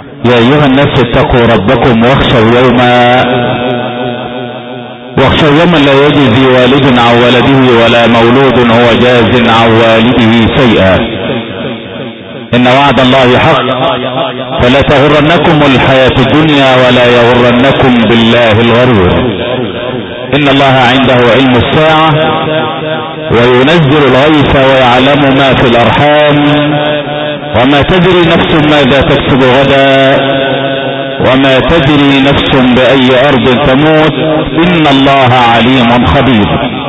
يا أيها الناس اتقوا ربكم واخشوا يوما لا يجزي والد عن ولده ولا مولود هو جاز عن والده شيئا، إن وعد الله حق، فلا تغرنكم الحياة الدنيا ولا يغرنكم بالله الغرور. إن الله عنده علم الساعة وينزل الغيث ويعلم ما في الأرحام، وما تدري نفس ماذا تكسب غدا، وما تدري نفس بأي أرض تموت، إن الله عليم خبير.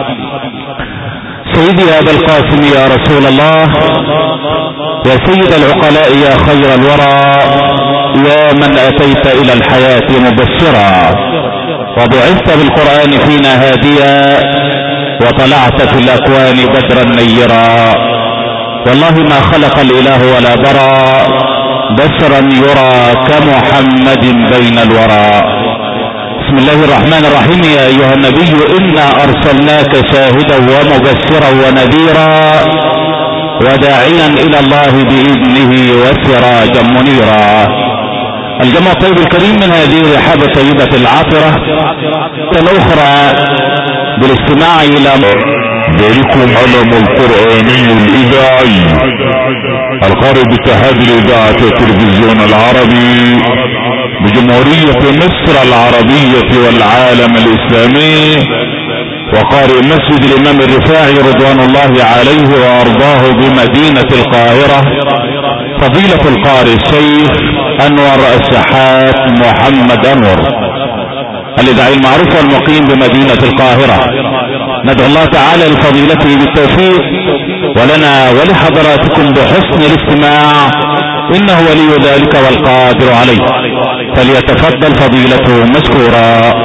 سيدي أبا القاسم يا رسول الله، يا سيد العقلاء، يا خير الورى، يا من أتيت إلى الحياة مبشرا، وبعثت بالقرآن فينا هاديا، وطلعت في الأكوان بدرا نيرا. والله ما خلق الإله ولا برى بشرا يرى كمحمد بين الورى. بسم الله الرحمن الرحيم. يا أيها النبي إنا أرسلناك شاهدا ومبشرا ونذيرا وداعيا إلى الله بإذنه وسراجا منيرا. الجمع الطيب الكريم من هذه الرحاب الطيبة العاطرة الأخرى بالاستماع إلى ذلكم علم القرآني الإذاعي القارئ باتحاد الإذاعة والتلفزيون العربي بجمهورية مصر العربية والعالم الإسلامي، وقارئ مسجد الإمام الرفاعي رضوان الله عليه وأرضاه بمدينة القاهرة، فضيلة القارئ الشيخ أنور الشحات محمد أنور الإذاعي المعروف والمقيم بمدينة القاهرة. ندعو الله تعالى لفضيلته بالتوفيق ولنا ولحضراتكم بحسن الاستماع، إنه ولي ذلك والقادر عليه. فليتفضل فضيلته مشكورا.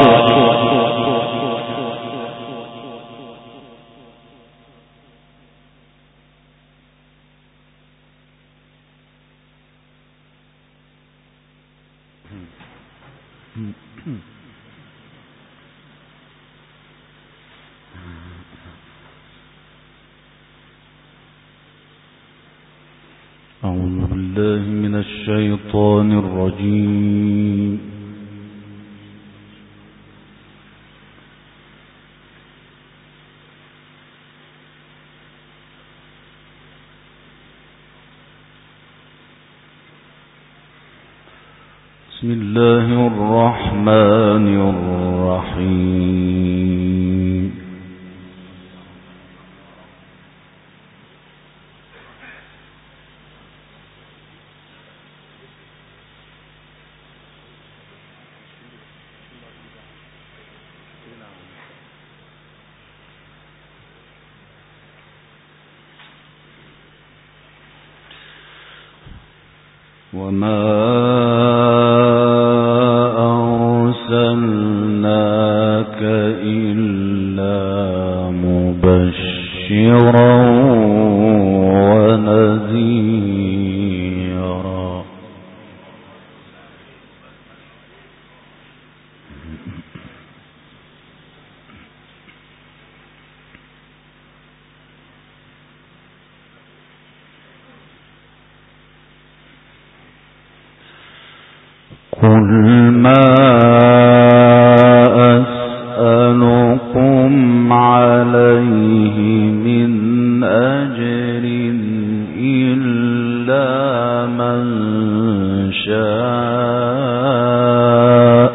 أعوذ بالله من الشيطان الرجيم. بسم الله الرحمن الرحيم. وما أرسلناك إلا مبشرا ونذيرا. قل ما أسألكم عليه من أجر إلا من شاء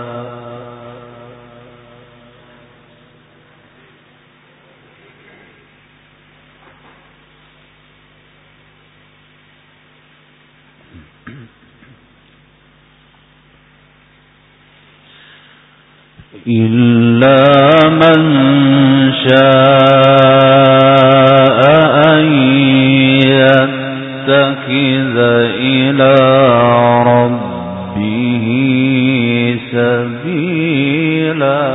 أن يتخذ إلى ربه سبيلا.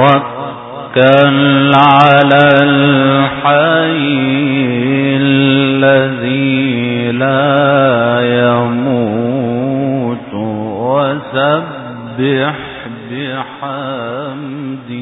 وتوكل على الحي الذي لا يموت وسبح بحمده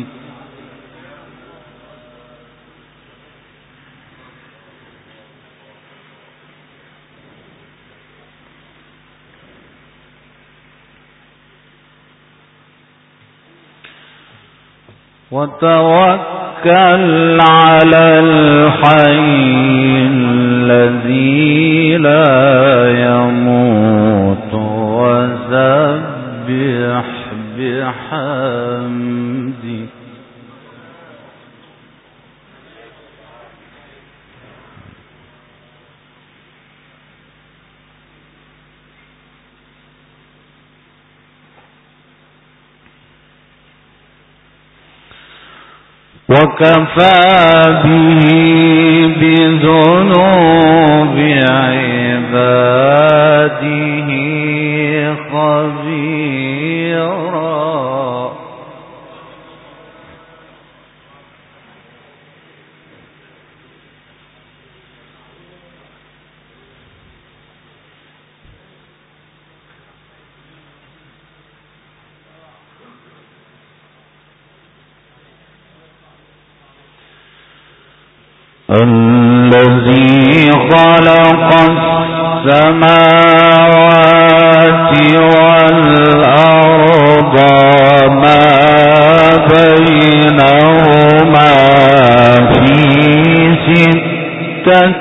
وتوكل على الحي الذي لا يموت وسبح بحمده وكفى به بذنوب عباده خبيرا الذي خلق السماوات والأرض وما بينهما في 6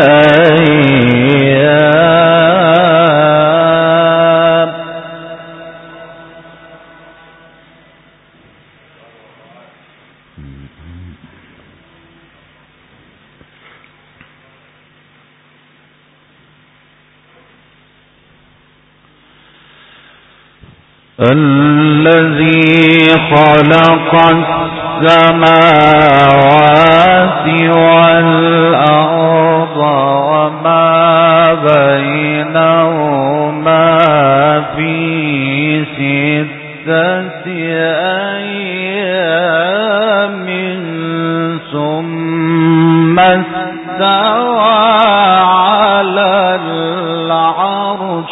أيام الذي خلق السماوات والأرض وما بينهما في 6 أيام ثم استوى على العرش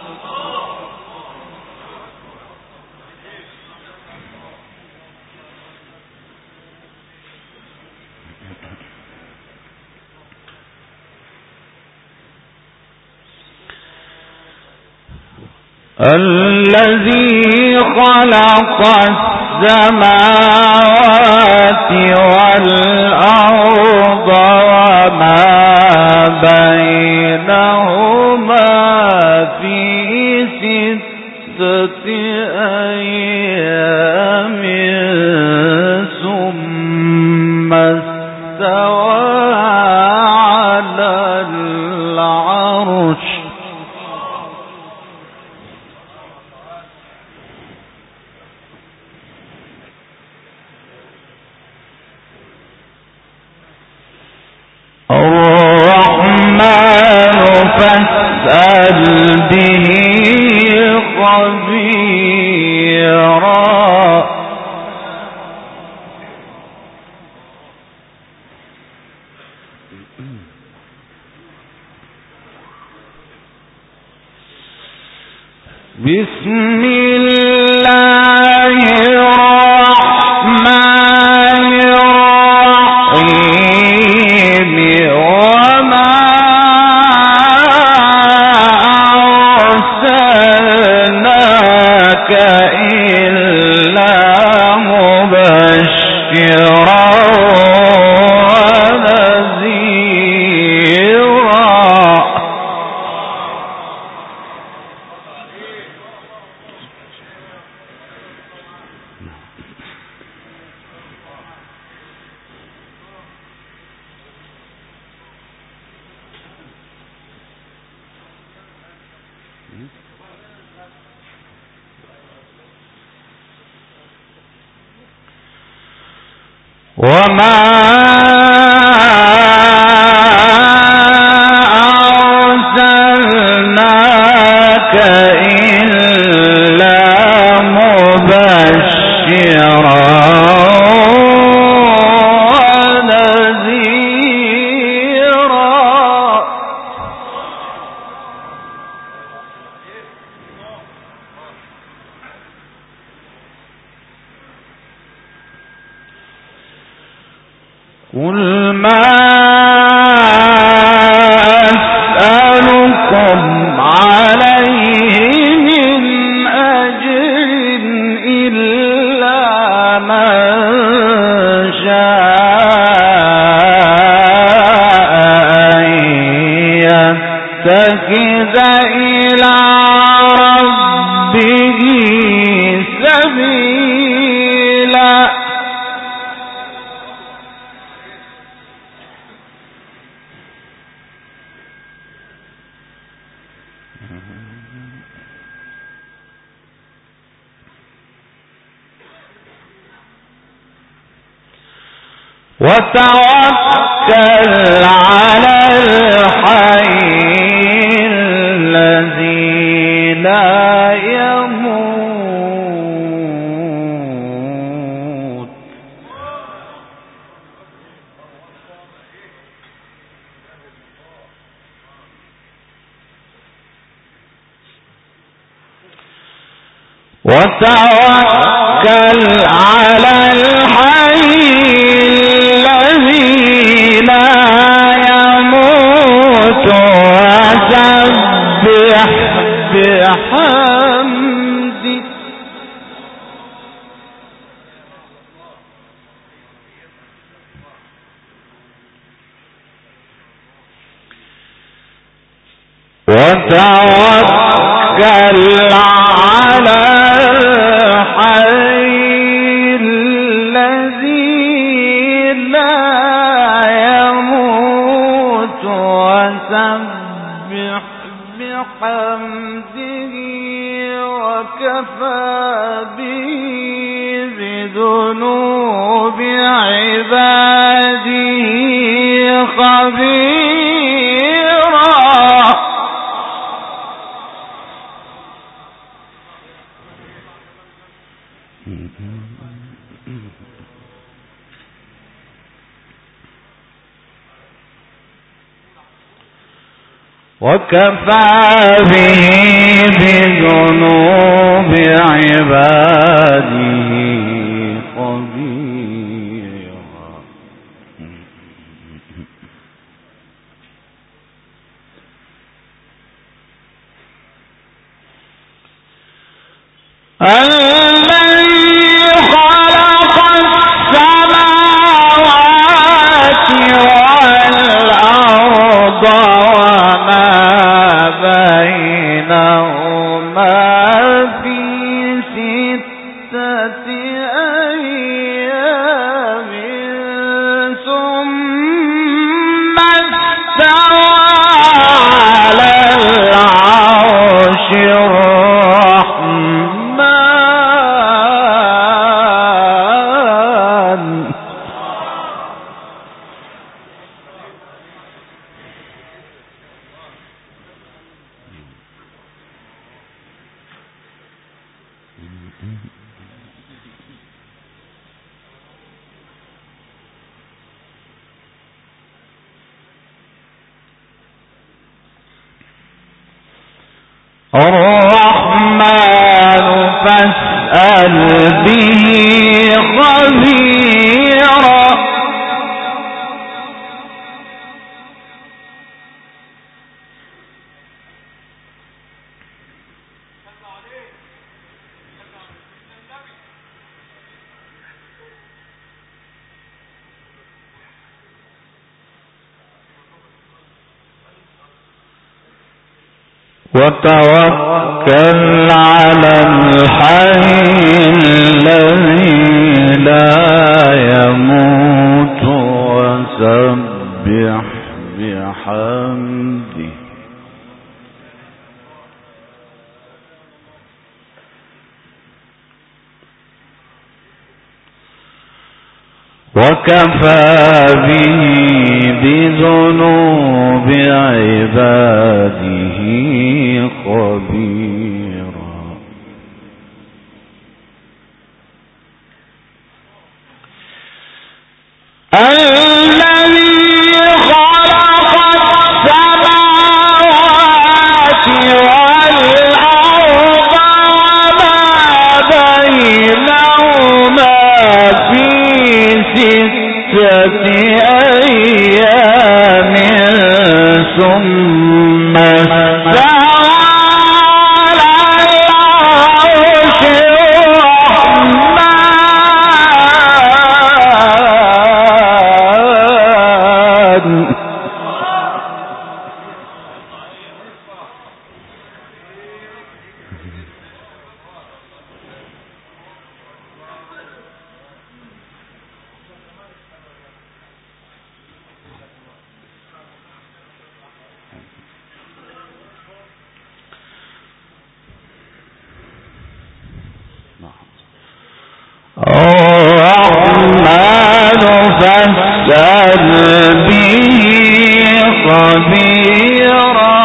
الذي خلق السماوات والأرض وما بينهما في 6 أيام ثم استوى على العرش الرحمن فاسأل به خبيرا بسم الله الرحمن الرحيم وما أرسلناك إلا مبشرا ونذيرا وما أرسلناك إلا مبشرا ونذيرا ما أسألكم عليه من أجر إلا من شاء أن يتخذ إلى ربه سبيلا. وتوكل على الحي الذي لا يموت وتوكل على الحي الذي لا يموت وسبح بحمده وتوكل على الحي الذي لا يموت وسبح بحمده وكفى به بذنوب عباده خبيرا. وكفى به بذنوب عباده خبيرا. الذي خلق السماوات والأرض وما بينهما في 6 أيام ثم استوى على العرش الرحمن. الرحمن فاسأل به خبيرا. وتوكل على الحي الذي لا يموت وسبح بحمده وكفى به بذنوب عباده خبيرا. الذي خلق السماوات والأرض وما بينهما في 6 أيام ثم استوى على العرش الرحمن. الرحمن فاسأل به خبيرا.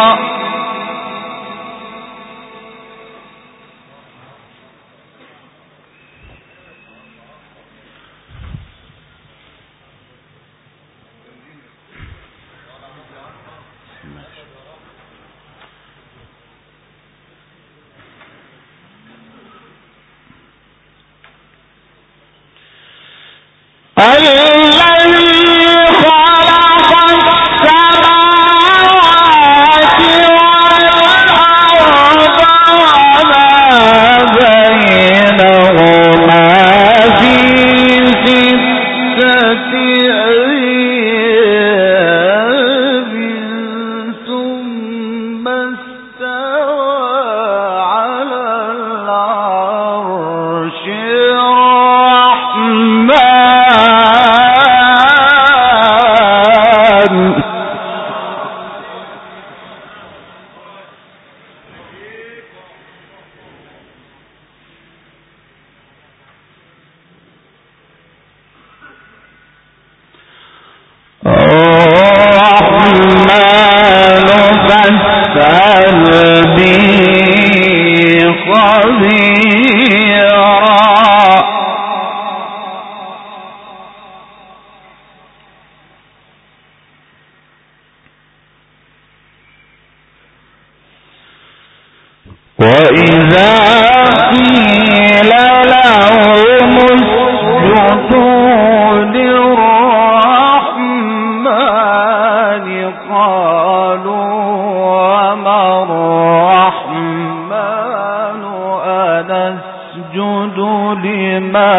وإذا قيل لهم اسجدوا للرحمن قالوا وما الرحمن أنسجد لما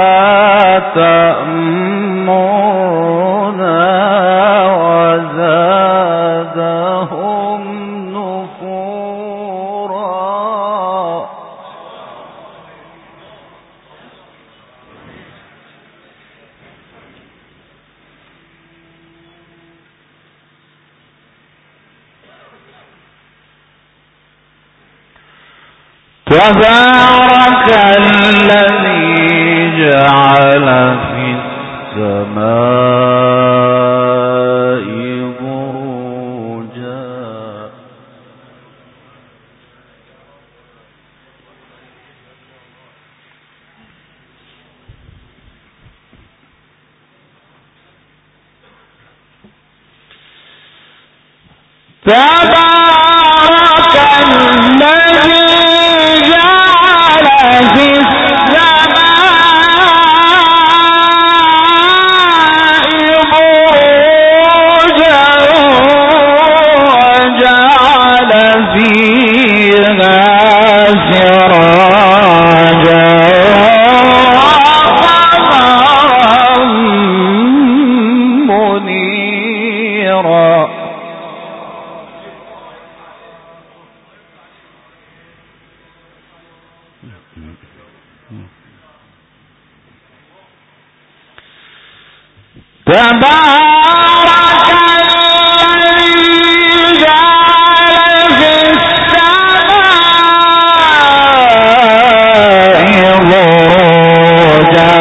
تأمرنا وزادهم نفورا. تبارك الذي جعل في السماء بروجا تبارك الذي جعل في السماء بروجا وجعل فيها سراجا وقمرا منيرا. تبارك الذي جعل في السماء بروجا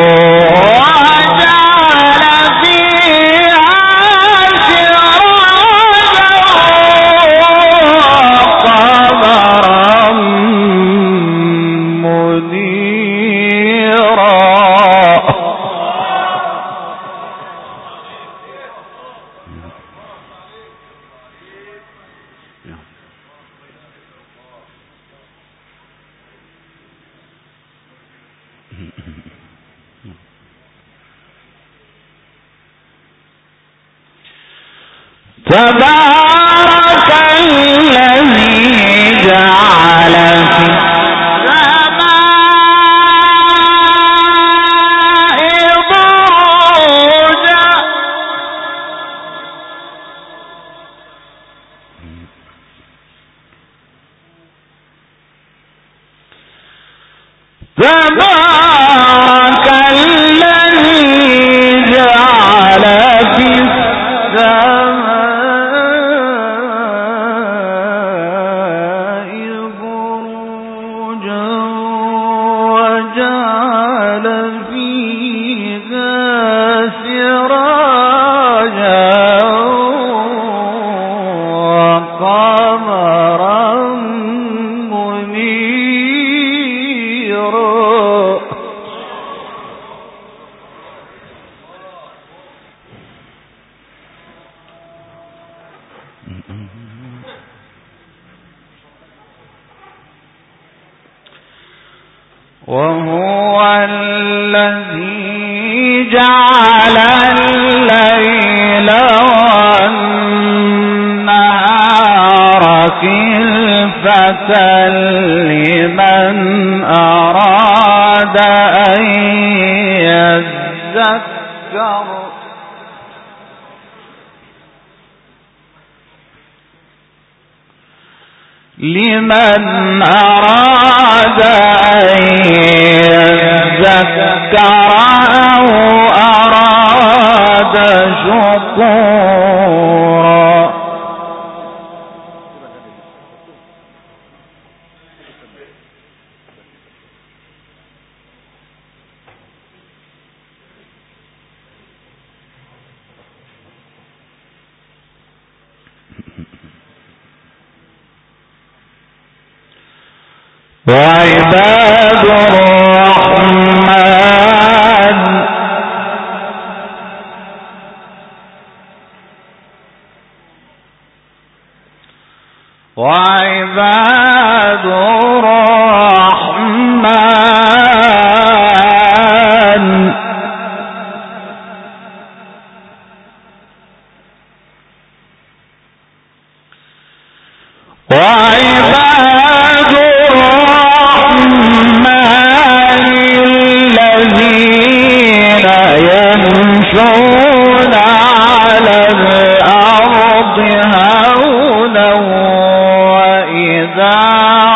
وجعل فيها سراجا وقمرا منيرا. تبارك تبارك الذي جعل في السماء بروجا وجعل فيها سراجا وقمرا منيرا. وهو الذي جعل الليل والنهار خلفة لمن أراد أن يذكر أو أراد شكورا. وعباد الرحمن وعباد الرحمن وعباد الرحمن الذين يمشون على الأرض هونا وإذا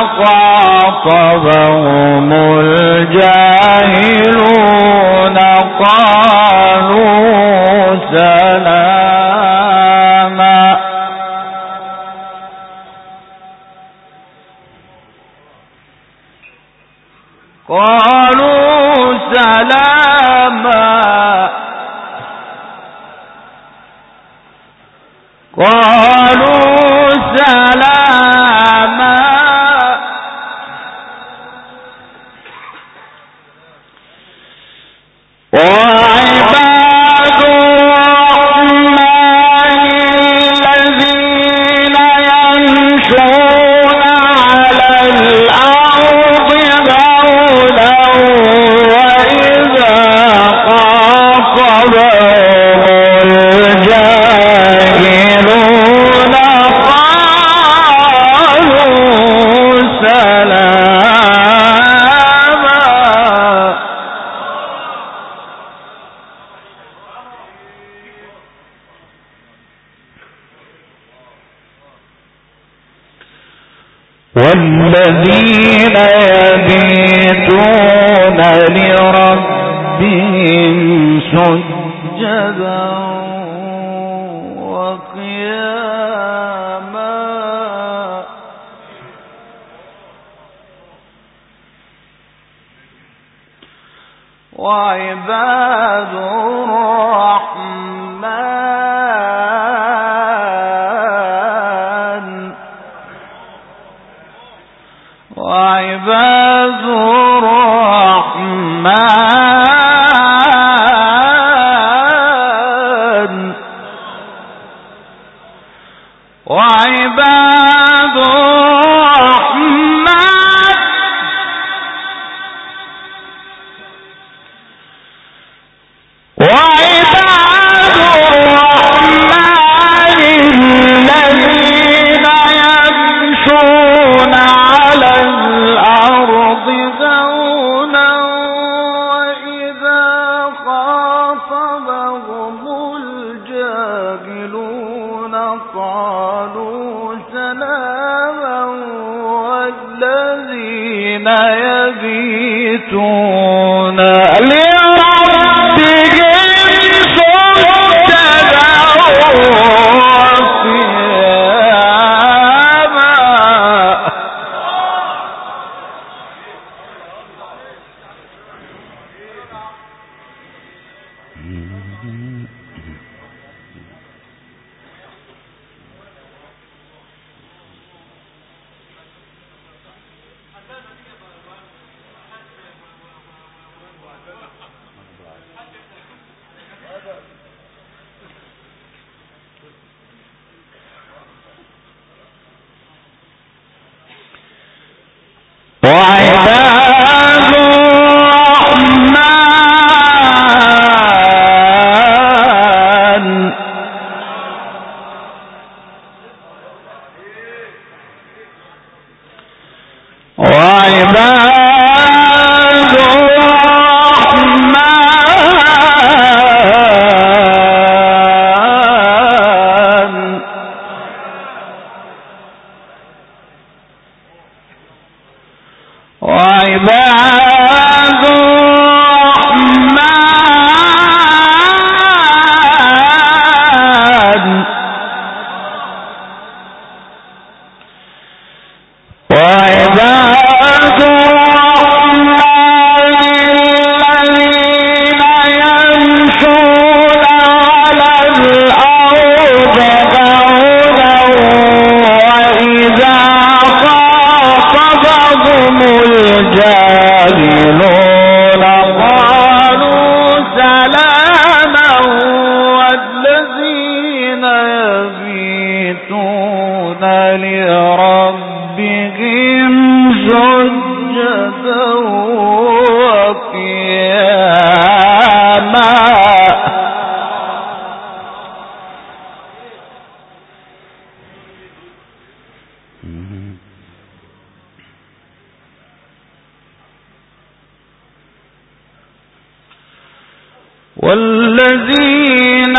خاطبهم الجاهلون قالوا سلاما. قالوا سلاما. قالوا سلاما. وعباد الرحمن الذين يمشون على الأرض هونا وإذا خاطبهم الجاهلون قالوا سلاما. والذين يبيتون لربهم سجدا وقياما وعباد الرحمن وعباد الرحمن وعباد الرحمن وعباد الرحمن الذين يمشون على الأرض هونا وإذا خاطبهم الجاهلون قالوا سلاما. والذين يبيتون والذين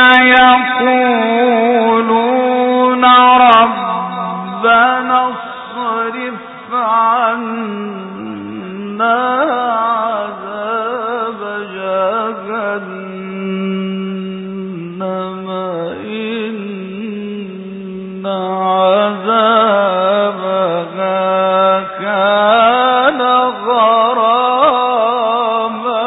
يقولون ربنا اصرف عنا عذاب جهنم إن عذابها كان غراما.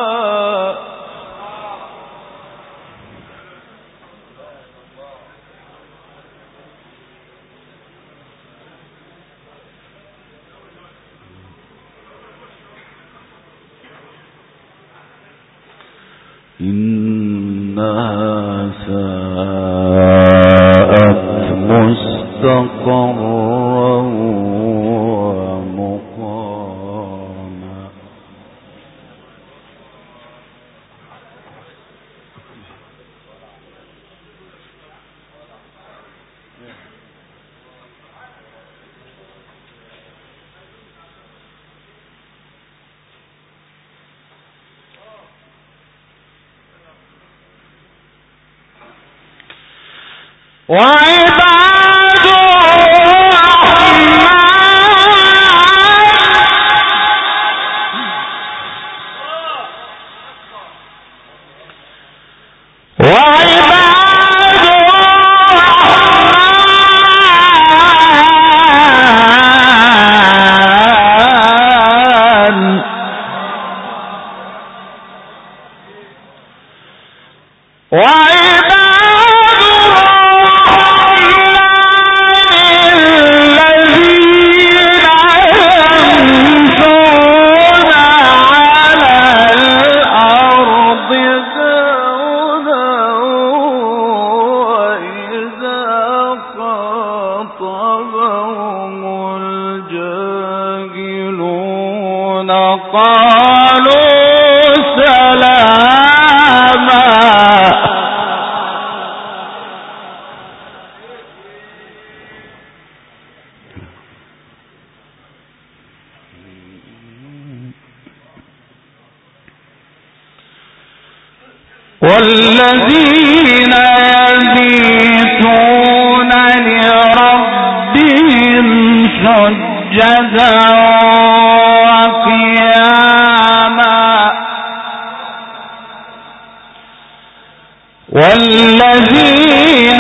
إنها ساءت مستقرا ومقاما. وعباد والذين يبيتون لربهم سجدا وقياما والذين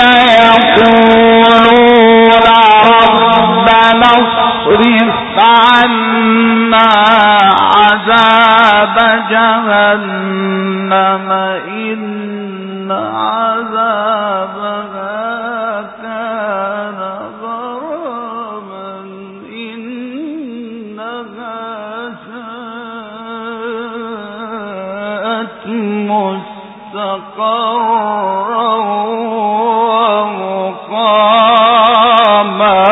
يقولون ربنا اصرف عنا عذاب جهنم إن عذابها كان غراما إنها ساءت مستقرا ومقاما.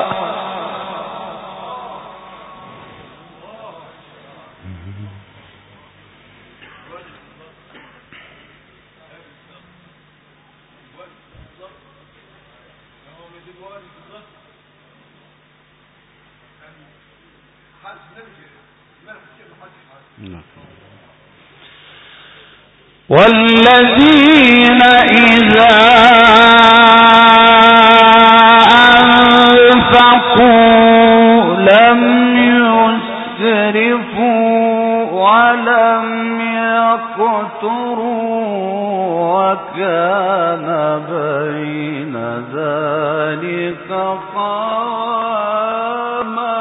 والذين إذا أنفقوا لم يسرفوا ولم يقتروا وكان بين ذلك قواما.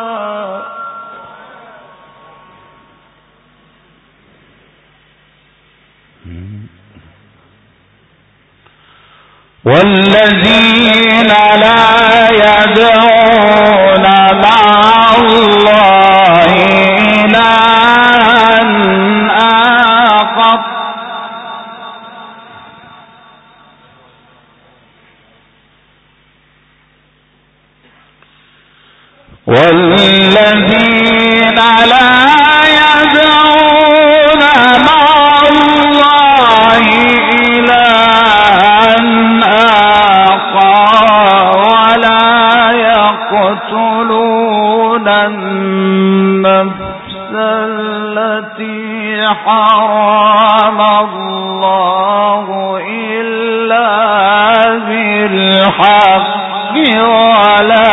والذين لا يدعون مع الله إلها آخر والذين لا يدعون مع الله إلها ولا يقتلون النفس التي حرم الله إلا بالحق ولا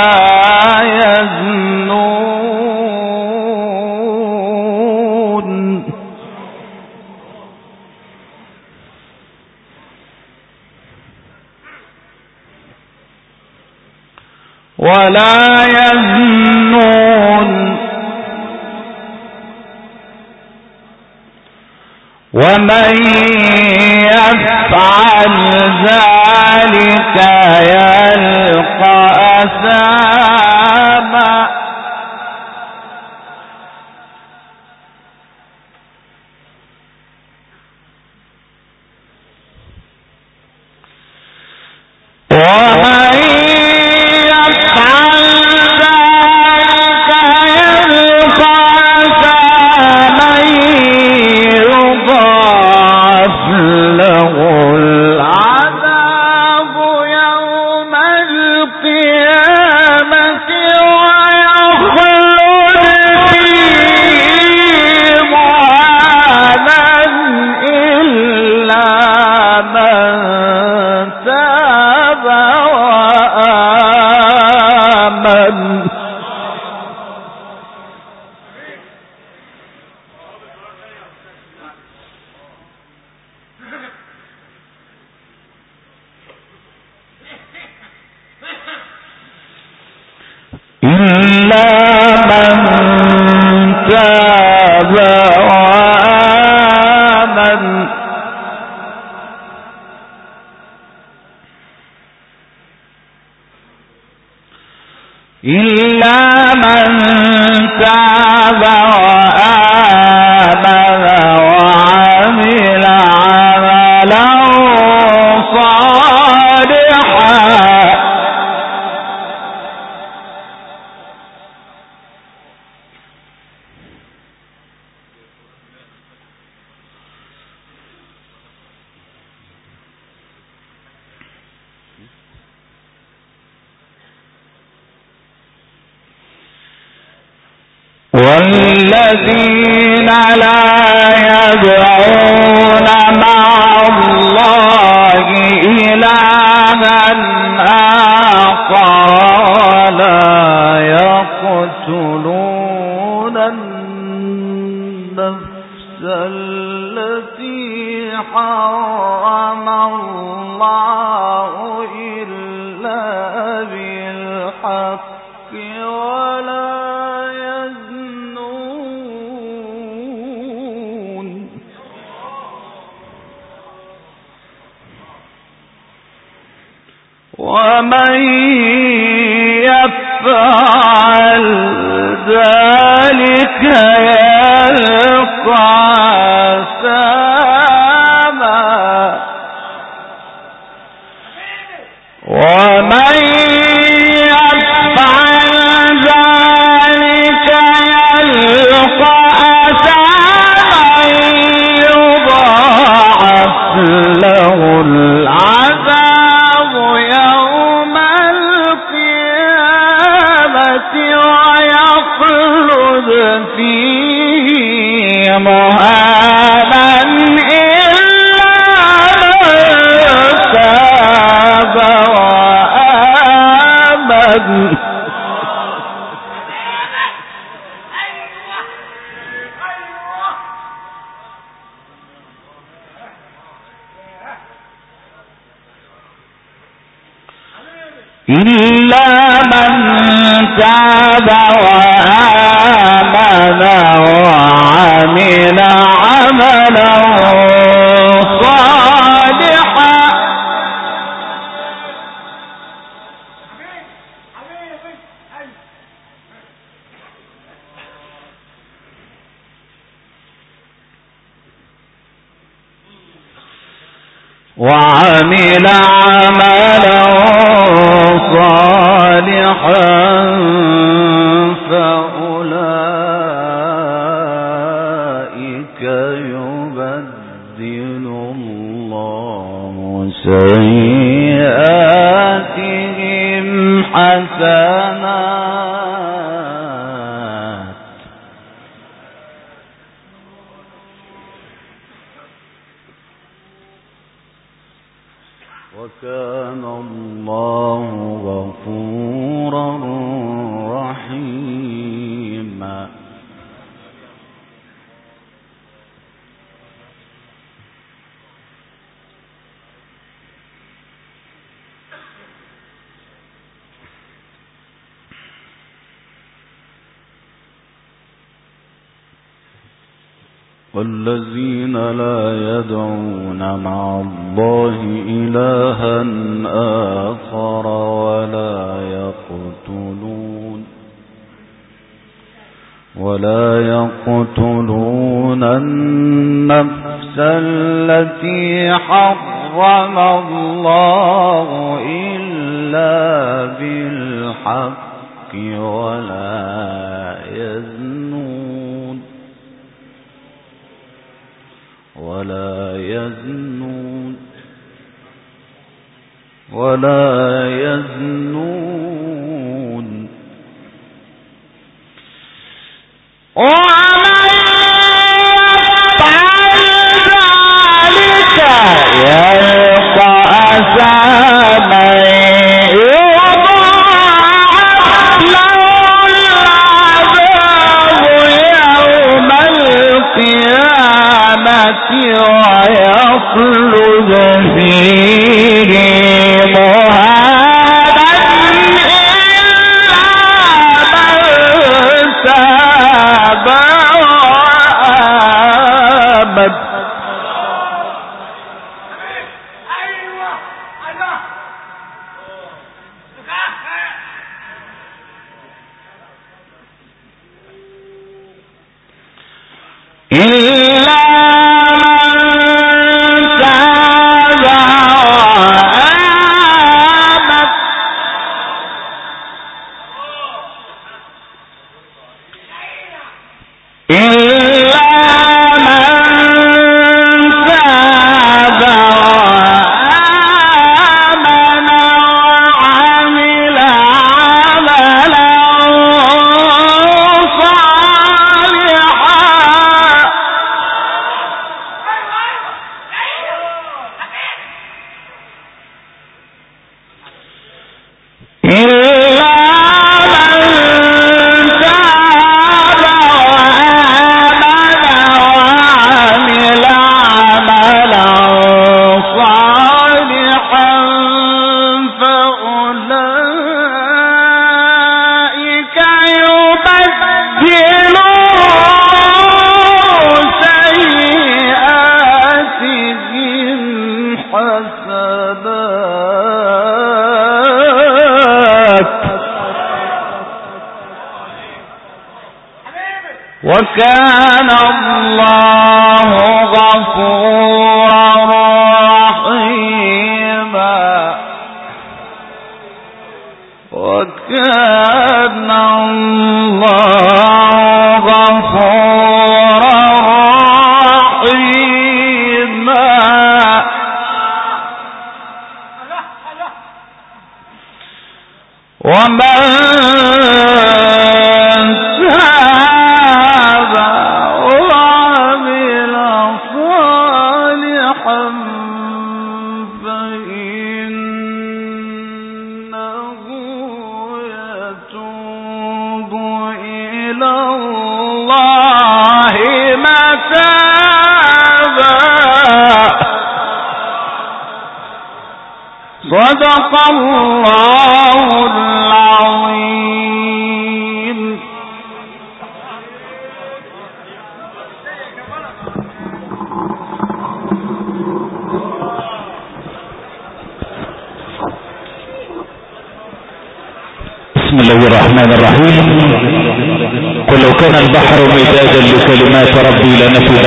يزنون. ولا يزنون ومن يفعل ذلك يلقى أثاما. إلا من تاب وآمن وعمل عملا صالحا. والذين لا يدعون مع الله إلها آخر ولا يقتلون النفس التي حرم الله ومن يفعل ذلك يلقى أثاما ومن يفعل ذلك يلقى أثاما يضاعف له العذاب يوم القيامة ويخلد فيه مهانا إلا من تاب وآمن إلا من تاب وآمن وعمل عملا صالحا وعمل عملا صالحا فأولئك يبدل الله سيئاتهم حسنات وكان الله غفورا رحيما والذين لا يدعون مع الله إلها آخر ولا يقتلون النفس التي حرم الله إلا بالحق ولا يزنون ومن يفعل ذلك يلقى أثاما يضاعف له العذاب يوم القيامة ويخلد فيه مهانا إلا من تاب وآمن إلا من تاب وآمن وعمل عملا إلا من تاب وآمن وكان الله غفورا رحيما وكان الله غفورا رحيما ومن صدق الله العظيم. بسم الله الرحمن الرحيم. قل لو كان البحر مدادا لكلمات ربي لنفد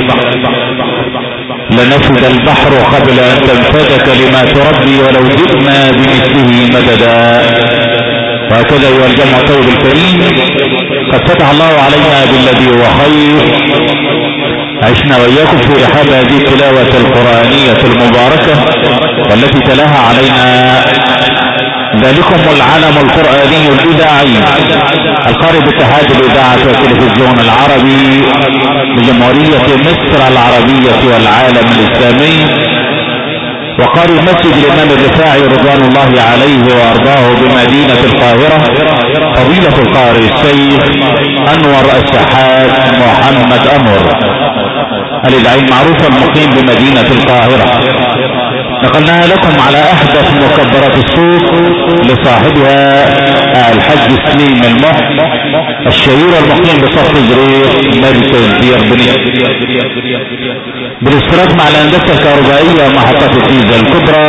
البحر قبل ان تنفد كلمات ربي ولو جئنا بمثله مددا. وهكذا ايها الجمع الطيب الكريم، قد فتح الله علينا بالذي هو خير. عشنا واياكم في رحاب هذه التلاوة القرآنية المباركة والتي تلاها علينا ذلكم العلم القرآني الإذاعي القارئ باتحاد الإذاعة والتلفزيون العربي بجمهورية مصر العربية والعالم الإسلامي، وقارئ مسجد الإمام الرفاعي رضوان الله عليه وأرضاه بمدينة القاهرة فضيلة القارئ الشيخ أنور الشحات محمد أنور الإذاعي المعروف المقيم بمدينة القاهرة. نقلناها لكم على احدث مكبرات الصوت لصاحبها الحج سليم المح الشهير المقيم بصف زريق مركز دير بني بالاشتراك مع الهندسة الكهربائية ومحطة الجيزة الكبرى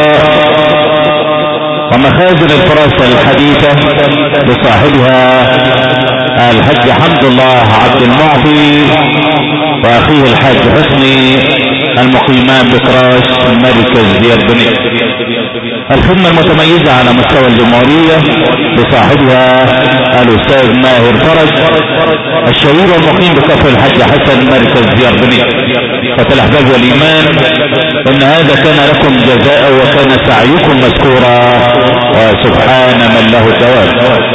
ومخازن الفراشة الحديثة لصاحبها الحج حمد الله عبد المعطي واخيه الحاج حسني المقيمان بكراش مركز دير بني. الخدمة المتميزة على مستوى الجمهورية بصاحبها الاستاذ ماهر فرج الشهير والمقيم بكفر الحاج حسن مركز دير بني. فتالاحباب والايمان ان هذا كان لكم جزاء وكان سعيكم مذكورا وسبحان من له الدوام.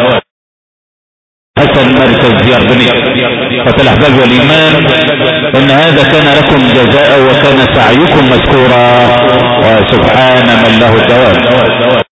حسن مركز دير بني. فتالاحباب والايمان ان هذا كان لكم جزاء وكان سعيكم مذكورا وسبحان من له الدوام.